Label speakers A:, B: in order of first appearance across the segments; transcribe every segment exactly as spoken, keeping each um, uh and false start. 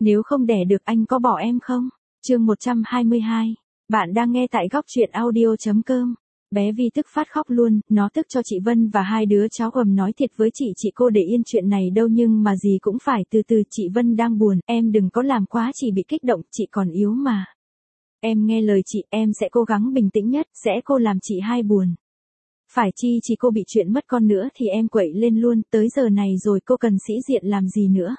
A: Nếu không đẻ được anh có bỏ em không? Chương một trăm hai mươi hai. Bạn đang nghe tại góc truyện audio chấm com. Bé Vi tức phát khóc luôn, nó tức cho chị Vân và hai đứa cháu gầm nói thiệt với chị chị cô để yên chuyện này đâu nhưng mà gì cũng phải từ từ, chị Vân đang buồn, em đừng có làm quá chị bị kích động, chị còn yếu mà. Em nghe lời chị, em sẽ cố gắng bình tĩnh nhất, sẽ cô làm chị hai buồn. Phải chi chị cô bị chuyện mất con nữa thì em quậy lên luôn, tới giờ này rồi cô cần sĩ diện làm gì nữa.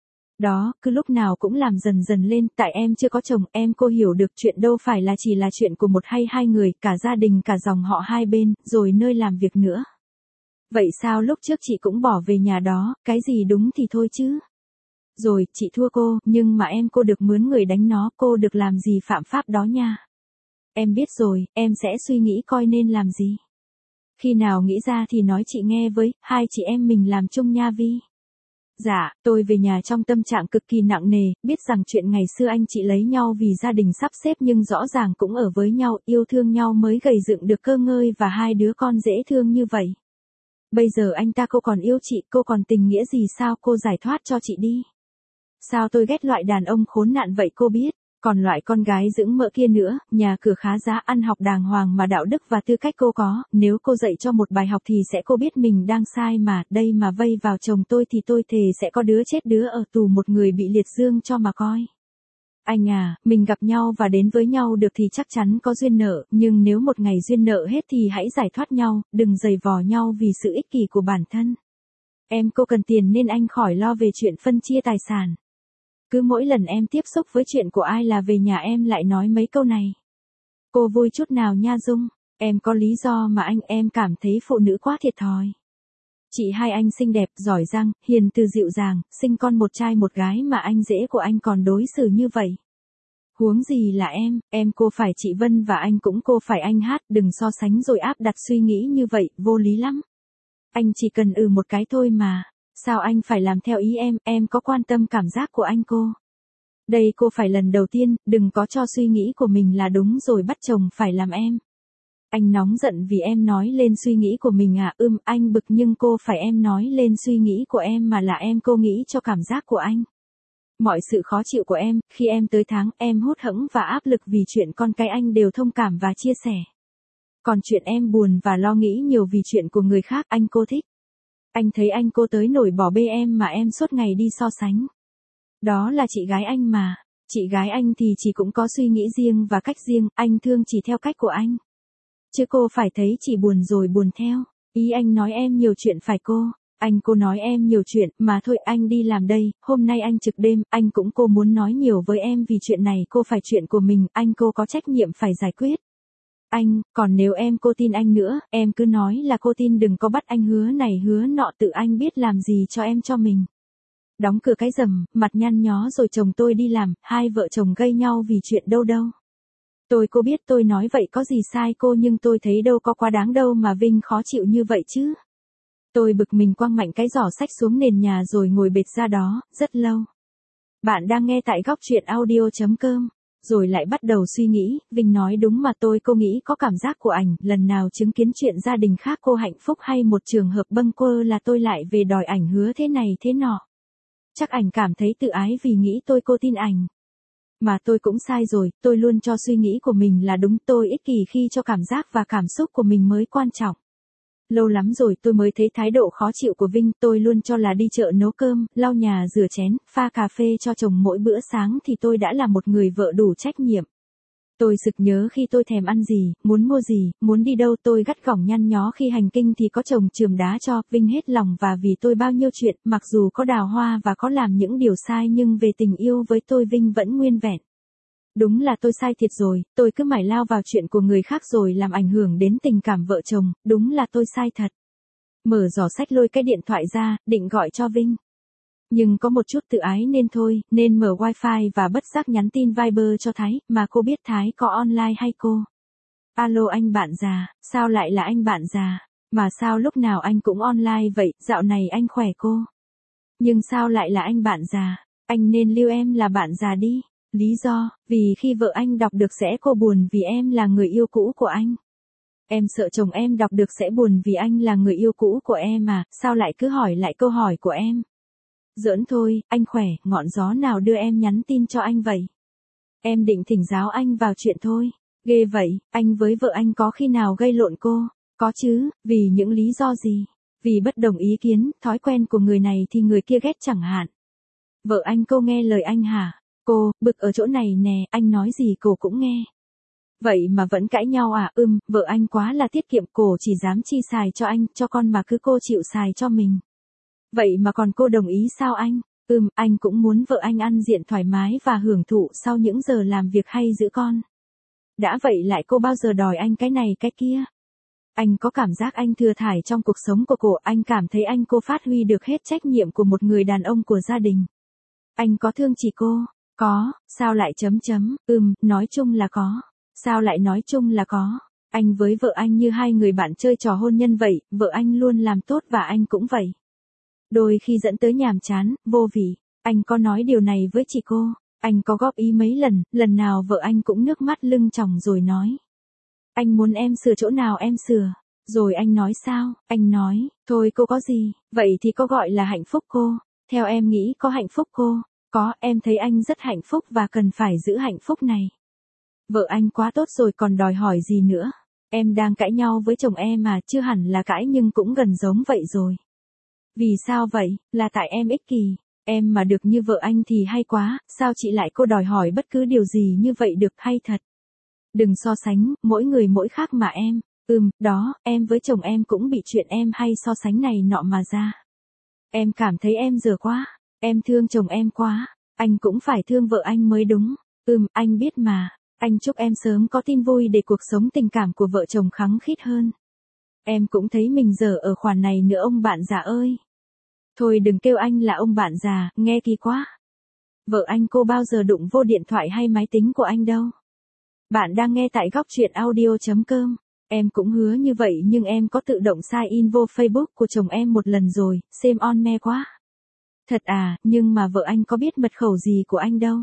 A: Đó, cứ lúc nào cũng làm dần dần lên, tại em chưa có chồng, em cô hiểu được chuyện đâu phải là chỉ là chuyện của một hay hai người, cả gia đình cả dòng họ hai bên, rồi nơi làm việc nữa. Vậy sao lúc trước chị cũng bỏ về nhà đó, cái gì đúng thì thôi chứ. Rồi, chị thua cô, nhưng mà em cô được mướn người đánh nó, cô được làm gì phạm pháp đó nha. Em biết rồi, em sẽ suy nghĩ coi nên làm gì. Khi nào nghĩ ra thì nói chị nghe với, hai chị em mình làm chung nha Vi. Dạ, tôi về nhà trong tâm trạng cực kỳ nặng nề, biết rằng chuyện ngày xưa anh chị lấy nhau vì gia đình sắp xếp nhưng rõ ràng cũng ở với nhau, yêu thương nhau mới gầy dựng được cơ ngơi và hai đứa con dễ thương như vậy. Bây giờ anh ta cô còn yêu chị, cô còn tình nghĩa gì sao, cô giải thoát cho chị đi. Sao tôi ghét loại đàn ông khốn nạn vậy cô biết, còn loại con gái dưỡng mỡ kia nữa, nhà cửa khá giá, ăn học đàng hoàng mà đạo đức và tư cách cô có, nếu cô dạy cho một bài học thì sẽ cô biết mình đang sai mà, đây mà vây vào chồng tôi thì tôi thề sẽ có đứa chết đứa ở tù, một người bị liệt dương cho mà coi. Anh à, mình gặp nhau và đến với nhau được thì chắc chắn có duyên nợ, nhưng nếu một ngày duyên nợ hết thì hãy giải thoát nhau, đừng giày vò nhau vì sự ích kỷ của bản thân. Em cô cần tiền nên anh khỏi lo về chuyện phân chia tài sản. Cứ mỗi lần em tiếp xúc với chuyện của ai là về nhà em lại nói mấy câu này. Cô vui chút nào nha Dung, em có lý do mà anh em cảm thấy phụ nữ quá thiệt thòi. Chị hai anh xinh đẹp, giỏi giang, hiền từ dịu dàng, sinh con một trai một gái mà anh rể của anh còn đối xử như vậy. Huống gì là em, em cô phải chị Vân và anh cũng cô phải anh Hát, đừng so sánh rồi áp đặt suy nghĩ như vậy, vô lý lắm. Anh chỉ cần ừ một cái thôi mà. Sao anh phải làm theo ý em, em có quan tâm cảm giác của anh cô. Đây cô phải lần đầu tiên, đừng có cho suy nghĩ của mình là đúng rồi bắt chồng phải làm em. Anh nóng giận vì em nói lên suy nghĩ của mình à, ưm, anh bực nhưng cô phải em nói lên suy nghĩ của em mà là em cô nghĩ cho cảm giác của anh. Mọi sự khó chịu của em, khi em tới tháng, em hốt hẫng và áp lực vì chuyện con cái anh đều thông cảm và chia sẻ. Còn chuyện em buồn và lo nghĩ nhiều vì chuyện của người khác, anh cô thích. Anh thấy anh cô tới nổi bỏ bê em mà em suốt ngày đi so sánh. Đó là chị gái anh mà, chị gái anh thì chỉ cũng có suy nghĩ riêng và cách riêng, anh thương chỉ theo cách của anh. Chứ cô phải thấy chỉ buồn rồi buồn theo, ý anh nói em nhiều chuyện phải cô, anh cô nói em nhiều chuyện, mà thôi anh đi làm đây, hôm nay anh trực đêm, anh cũng cô muốn nói nhiều với em vì chuyện này cô phải chuyện của mình, anh cô có trách nhiệm phải giải quyết. Anh, còn nếu em cô tin anh nữa, em cứ nói là cô tin đừng có bắt anh hứa này hứa nọ tự anh biết làm gì cho em cho mình. Đóng cửa cái rầm, mặt nhăn nhó rồi chồng tôi đi làm, hai vợ chồng gây nhau vì chuyện đâu đâu. Tôi cô biết tôi nói vậy có gì sai cô nhưng tôi thấy đâu có quá đáng đâu mà Vinh khó chịu như vậy chứ. Tôi bực mình quăng mạnh cái giỏ sách xuống nền nhà rồi ngồi bệt ra đó, rất lâu. Bạn đang nghe tại góc truyện audio chấm com. Rồi lại bắt đầu suy nghĩ, Vinh nói đúng mà tôi cô nghĩ có cảm giác của ảnh, lần nào chứng kiến chuyện gia đình khác cô hạnh phúc hay một trường hợp bâng quơ là tôi lại về đòi ảnh hứa thế này thế nọ. Chắc ảnh cảm thấy tự ái vì nghĩ tôi cô tin ảnh. Mà tôi cũng sai rồi, tôi luôn cho suy nghĩ của mình là đúng, tôi ích kỷ khi cho cảm giác và cảm xúc của mình mới quan trọng. Lâu lắm rồi tôi mới thấy thái độ khó chịu của Vinh, tôi luôn cho là đi chợ nấu cơm, lau nhà rửa chén, pha cà phê cho chồng mỗi bữa sáng thì tôi đã là một người vợ đủ trách nhiệm. Tôi sực nhớ khi tôi thèm ăn gì, muốn mua gì, muốn đi đâu tôi gắt gỏng nhăn nhó khi hành kinh thì có chồng chườm đá cho, Vinh hết lòng và vì tôi bao nhiêu chuyện, mặc dù có đào hoa và có làm những điều sai nhưng về tình yêu với tôi Vinh vẫn nguyên vẹn. Đúng là tôi sai thiệt rồi, tôi cứ mải lao vào chuyện của người khác rồi làm ảnh hưởng đến tình cảm vợ chồng, đúng là tôi sai thật. Mở giỏ sách lôi cái điện thoại ra, định gọi cho Vinh. Nhưng có một chút tự ái nên thôi, nên mở wifi và bất giác nhắn tin Viber cho Thái, mà cô biết Thái có online hay cô? Alo anh bạn già, sao lại là anh bạn già? Mà sao lúc nào anh cũng online vậy, dạo này anh khỏe cô? Nhưng sao lại là anh bạn già? Anh nên lưu em là bạn già đi. Lý do, vì khi vợ anh đọc được sẽ cô buồn vì em là người yêu cũ của anh. Em sợ chồng em đọc được sẽ buồn vì anh là người yêu cũ của em à, sao lại cứ hỏi lại câu hỏi của em? Giỡn thôi, anh khỏe, ngọn gió nào đưa em nhắn tin cho anh vậy? Em định thỉnh giáo anh vào chuyện thôi. Ghê vậy, anh với vợ anh có khi nào gây lộn cô? Có chứ, vì những lý do gì? Vì bất đồng ý kiến, thói quen của người này thì người kia ghét chẳng hạn. Vợ anh cô nghe lời anh hả? Cô, bực ở chỗ này nè, anh nói gì cô cũng nghe. Vậy mà vẫn cãi nhau à? Ừm, vợ anh quá là tiết kiệm, cô chỉ dám chi xài cho anh, cho con mà cứ cô chịu xài cho mình. Vậy mà còn cô đồng ý sao anh? Ừm, anh cũng muốn vợ anh ăn diện thoải mái và hưởng thụ sau những giờ làm việc hay giữ con. Đã vậy lại cô bao giờ đòi anh cái này cái kia. Anh có cảm giác anh thừa thãi trong cuộc sống của cô, anh cảm thấy anh cô phát huy được hết trách nhiệm của một người đàn ông của gia đình. Anh có thương chị cô? Có, sao lại chấm chấm, ừm, nói chung là có. Sao lại nói chung là có? Anh với vợ anh như hai người bạn chơi trò hôn nhân vậy, vợ anh luôn làm tốt và anh cũng vậy. Đôi khi dẫn tới nhàm chán, vô vị. Anh có nói điều này với chị cô. Anh có góp ý mấy lần, lần nào vợ anh cũng nước mắt lưng tròng rồi nói. Anh muốn em sửa chỗ nào em sửa. Rồi anh nói sao? Anh nói, thôi cô có gì, vậy thì có gọi là hạnh phúc cô. Theo em nghĩ có hạnh phúc cô. Có, em thấy anh rất hạnh phúc và cần phải giữ hạnh phúc này. Vợ anh quá tốt rồi còn đòi hỏi gì nữa. Em đang cãi nhau với chồng em mà, chưa hẳn là cãi nhưng cũng gần giống vậy rồi. Vì sao vậy? Là tại em ích kỷ. Em mà được như vợ anh thì hay quá, sao chị lại cô đòi hỏi bất cứ điều gì như vậy được hay thật. Đừng so sánh, mỗi người mỗi khác mà em. Ừm, đó, em với chồng em cũng bị chuyện em hay so sánh này nọ mà ra. Em cảm thấy em dở quá, em thương chồng em quá, anh cũng phải thương vợ anh mới đúng. Ừm, anh biết mà, anh chúc em sớm có tin vui để cuộc sống tình cảm của vợ chồng khăng khít hơn. Em cũng thấy mình dở ở khoản này nữa ông bạn già ơi. Thôi đừng kêu anh là ông bạn già, nghe kỳ quá. Vợ anh cô bao giờ đụng vô điện thoại hay máy tính của anh đâu. Bạn đang nghe tại góc truyện audio chấm com. Em cũng hứa như vậy nhưng em có tự động sign in vô Facebook của chồng em một lần rồi, xem on me quá. Thật à, nhưng mà vợ anh có biết mật khẩu gì của anh đâu.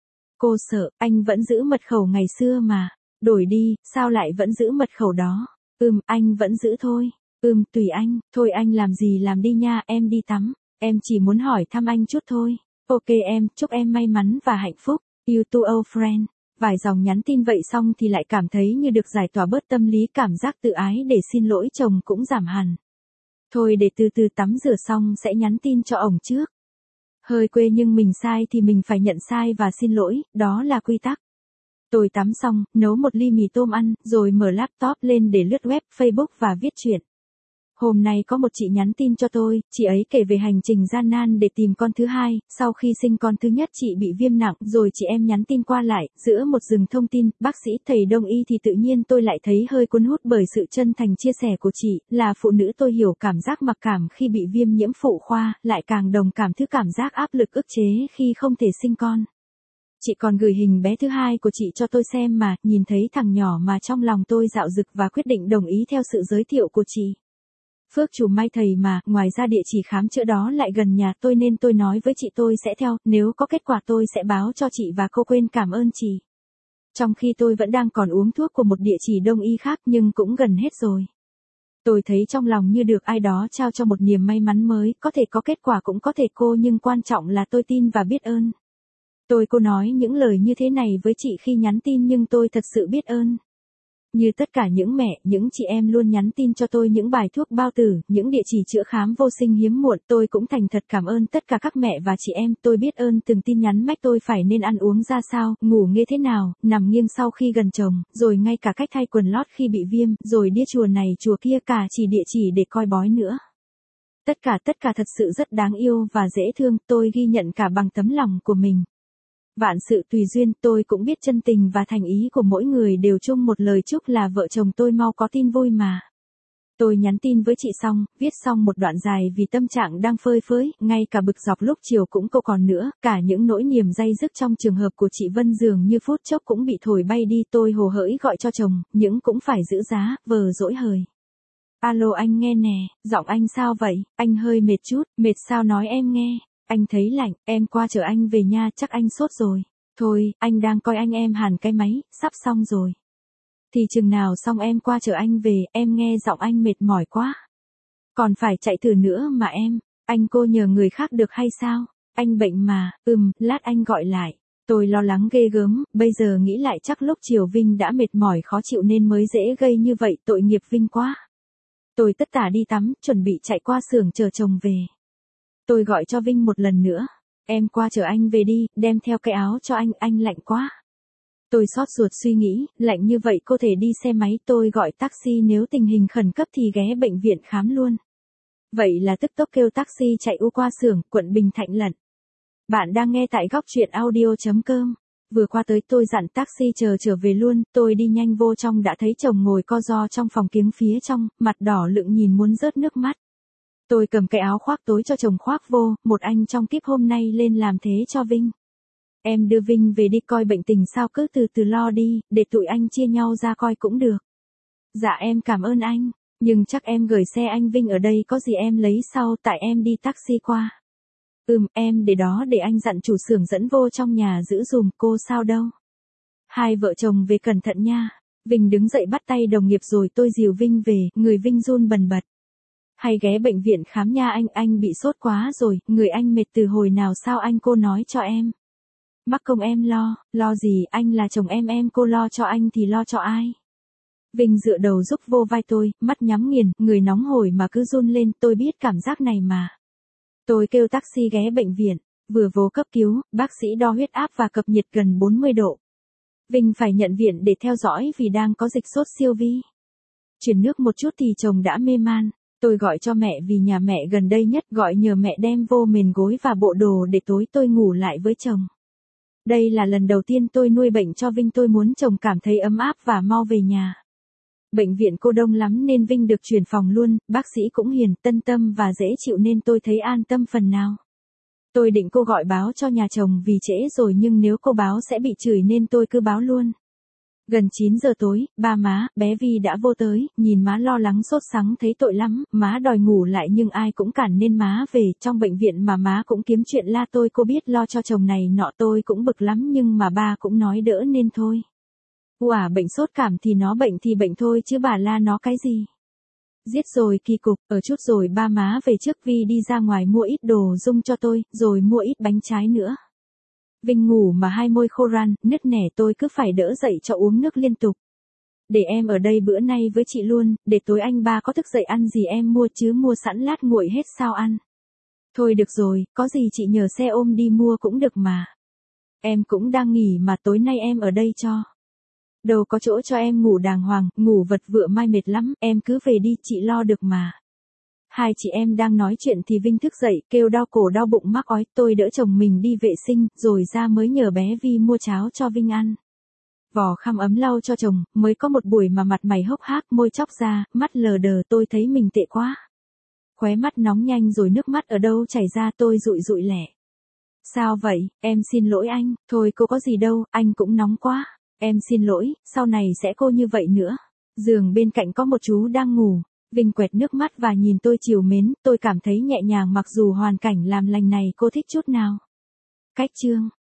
A: Cô sợ, anh vẫn giữ mật khẩu ngày xưa mà. Đổi đi, sao lại vẫn giữ mật khẩu đó? Ừm, anh vẫn giữ thôi. Ừm, tùy anh, thôi anh làm gì làm đi nha, em đi tắm. Em chỉ muốn hỏi thăm anh chút thôi. Ok em, chúc em may mắn và hạnh phúc. You too old friend. Vài dòng nhắn tin vậy xong thì lại cảm thấy như được giải tỏa bớt tâm lý, cảm giác tự ái để xin lỗi chồng cũng giảm hẳn. Thôi để từ từ tắm rửa xong sẽ nhắn tin cho ổng trước. Hơi quê nhưng mình sai thì mình phải nhận sai và xin lỗi, đó là quy tắc. Tôi tắm xong, nấu một ly mì tôm ăn, rồi mở laptop lên để lướt web, Facebook và viết truyện. Hôm nay có một chị nhắn tin cho tôi, chị ấy kể về hành trình gian nan để tìm con thứ hai, sau khi sinh con thứ nhất chị bị viêm nặng, rồi chị em nhắn tin qua lại, giữa một rừng thông tin, bác sĩ, thầy đông y thì tự nhiên tôi lại thấy hơi cuốn hút bởi sự chân thành chia sẻ của chị, là phụ nữ tôi hiểu cảm giác mặc cảm khi bị viêm nhiễm phụ khoa, lại càng đồng cảm thứ cảm giác áp lực ức chế khi không thể sinh con. Chị còn gửi hình bé thứ hai của chị cho tôi xem mà, nhìn thấy thằng nhỏ mà trong lòng tôi dạo dực và quyết định đồng ý theo sự giới thiệu của chị. Phước chủ may thầy mà, ngoài ra địa chỉ khám chữa đó lại gần nhà tôi nên tôi nói với chị tôi sẽ theo, nếu có kết quả tôi sẽ báo cho chị và cô quên cảm ơn chị. Trong khi tôi vẫn đang còn uống thuốc của một địa chỉ đông y khác nhưng cũng gần hết rồi. Tôi thấy trong lòng như được ai đó trao cho một niềm may mắn mới, có thể có kết quả cũng có thể cô nhưng quan trọng là tôi tin và biết ơn. Tôi cô nói những lời như thế này với chị khi nhắn tin nhưng tôi thật sự biết ơn. Như tất cả những mẹ, những chị em luôn nhắn tin cho tôi những bài thuốc bao tử, những địa chỉ chữa khám vô sinh hiếm muộn, tôi cũng thành thật cảm ơn tất cả các mẹ và chị em, tôi biết ơn từng tin nhắn mách tôi phải nên ăn uống ra sao, ngủ nghe thế nào, nằm nghiêng sau khi gần chồng, rồi ngay cả cách thay quần lót khi bị viêm, rồi đi chùa này chùa kia cả chỉ địa chỉ để coi bói nữa. Tất cả tất cả thật sự rất đáng yêu và dễ thương, tôi ghi nhận cả bằng tấm lòng của mình. Vạn sự tùy duyên, tôi cũng biết chân tình và thành ý của mỗi người đều chung một lời chúc là vợ chồng tôi mau có tin vui mà. Tôi nhắn tin với chị xong, viết xong một đoạn dài vì tâm trạng đang phơi phới, ngay cả bực dọc lúc chiều cũng câu còn nữa, cả những nỗi niềm day dứt trong trường hợp của chị Vân dường như phút chốc cũng bị thổi bay đi, tôi hồ hởi gọi cho chồng, những cũng phải giữ giá, vờ dỗi hời. Alo anh nghe nè, giọng anh sao vậy, anh hơi mệt chút, mệt sao nói em nghe. Anh thấy lạnh, em qua chở anh về nha, chắc anh sốt rồi. Thôi, anh đang coi anh em hàn cái máy, sắp xong rồi. Thì chừng nào xong em qua chở anh về, em nghe giọng anh mệt mỏi quá. Còn phải chạy thử nữa mà em. Anh cô nhờ người khác được hay sao? Anh bệnh mà, ừm, lát anh gọi lại. Tôi lo lắng ghê gớm, bây giờ nghĩ lại chắc lúc chiều Vinh đã mệt mỏi khó chịu nên mới dễ gây như vậy, tội nghiệp Vinh quá. Tôi tất tả đi tắm, chuẩn bị chạy qua xưởng chờ chồng về. Tôi gọi cho Vinh một lần nữa. Em qua chở anh về đi, đem theo cái áo cho anh, anh lạnh quá. Tôi xót ruột suy nghĩ, lạnh như vậy cô thể đi xe máy, tôi gọi taxi, nếu tình hình khẩn cấp thì ghé bệnh viện khám luôn. Vậy là tức tốc kêu taxi chạy u qua xưởng, quận Bình Thạnh lận. Bạn đang nghe tại góc truyện audio.com. Vừa qua tới tôi dặn taxi chờ trở về luôn, tôi đi nhanh vô trong đã thấy chồng ngồi co ro trong phòng kiếng phía trong, mặt đỏ lựng nhìn muốn rớt nước mắt. Tôi cầm cái áo khoác tối cho chồng khoác vô, một anh trong kíp hôm nay lên làm thế cho Vinh. Em đưa Vinh về đi, coi bệnh tình sao cứ từ từ lo đi, để tụi anh chia nhau ra coi cũng được. Dạ em cảm ơn anh, nhưng chắc em gửi xe anh Vinh ở đây có gì em lấy sau, tại em đi taxi qua. Ừm, em để đó để anh dặn chủ xưởng dẫn vô trong nhà giữ dùm, cô sao đâu. Hai vợ chồng về cẩn thận nha. Vinh đứng dậy bắt tay đồng nghiệp rồi tôi dìu Vinh về, người Vinh run bần bật. Hay ghé bệnh viện khám nha anh, anh bị sốt quá rồi, người anh mệt từ hồi nào sao anh, cô nói cho em. Mắc công em lo, lo gì, anh là chồng em, em cô lo cho anh thì lo cho ai. Vinh dựa đầu giúp vô vai tôi, mắt nhắm nghiền, người nóng hổi mà cứ run lên, tôi biết cảm giác này mà. Tôi kêu taxi ghé bệnh viện, vừa vô cấp cứu, bác sĩ đo huyết áp và cập nhiệt gần bốn mươi độ. Vinh phải nhận viện để theo dõi vì đang có dịch sốt siêu vi. Chuyển nước một chút thì chồng đã mê man. Tôi gọi cho mẹ vì nhà mẹ gần đây nhất, gọi nhờ mẹ đem vô mền gối và bộ đồ để tối tôi ngủ lại với chồng. Đây là lần đầu tiên tôi nuôi bệnh cho Vinh, tôi muốn chồng cảm thấy ấm áp và mau về nhà. Bệnh viện cô đông lắm nên Vinh được chuyển phòng luôn, bác sĩ cũng hiền, tân tâm và dễ chịu nên tôi thấy an tâm phần nào. Tôi định cô gọi báo cho nhà chồng vì trễ rồi, nhưng nếu cô báo sẽ bị chửi nên tôi cứ báo luôn. Gần chín giờ tối, ba má, bé Vi đã vô tới, nhìn má lo lắng sốt sắng thấy tội lắm, má đòi ngủ lại nhưng ai cũng cản nên má về, trong bệnh viện mà má cũng kiếm chuyện la tôi, cô biết lo cho chồng này nọ, tôi cũng bực lắm nhưng mà ba cũng nói đỡ nên thôi. Ủa bệnh sốt cảm thì nó bệnh thì bệnh thôi chứ bà la nó cái gì. Giết rồi kỳ cục, ở chút rồi ba má về trước, Vi đi ra ngoài mua ít đồ dung cho tôi, rồi mua ít bánh trái nữa. Vinh ngủ mà hai môi khô ran, nứt nẻ, tôi cứ phải đỡ dậy cho uống nước liên tục. Để em ở đây bữa nay với chị luôn, để tối anh ba có thức dậy ăn gì em mua chứ mua sẵn lát nguội hết sao ăn. Thôi được rồi, có gì chị nhờ xe ôm đi mua cũng được mà. Em cũng đang nghỉ mà, tối nay em ở đây cho. Đâu có chỗ cho em ngủ đàng hoàng, ngủ vật vựa mai mệt lắm, em cứ về đi, chị lo được mà. Hai chị em đang nói chuyện thì Vinh thức dậy, kêu đau cổ đau bụng mắc ói, tôi đỡ chồng mình đi vệ sinh, rồi ra mới nhờ bé Vi mua cháo cho Vinh ăn. Vò khăn ấm lau cho chồng, mới có một buổi mà mặt mày hốc hác, môi chóc ra, mắt lờ đờ, tôi thấy mình tệ quá. Khóe mắt nóng nhanh rồi nước mắt ở đâu chảy ra, tôi dụi dụi lẻ. Sao vậy, em xin lỗi anh, thôi cô có gì đâu, anh cũng nóng quá. Em xin lỗi, sau này sẽ cô như vậy nữa. Giường bên cạnh có một chú đang ngủ. Vinh quẹt nước mắt và nhìn tôi trìu mến, tôi cảm thấy nhẹ nhàng mặc dù hoàn cảnh làm lành này cô thích chút nào. Cách chương